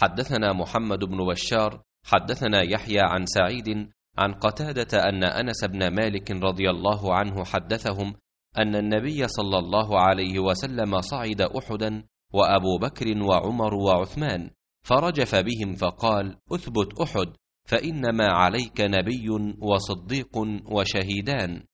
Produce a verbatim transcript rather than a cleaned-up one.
حدثنا محمد بن بشار حدثنا يحيى عن سعيد عن قتادة أن أنس بن مالك رضي الله عنه حدثهم أن النبي صلى الله عليه وسلم صعد أحدا وأبو بكر وعمر وعثمان، فرجف بهم فقال: أثبت أحد، فإنما عليك نبي وصديق وشهيدان.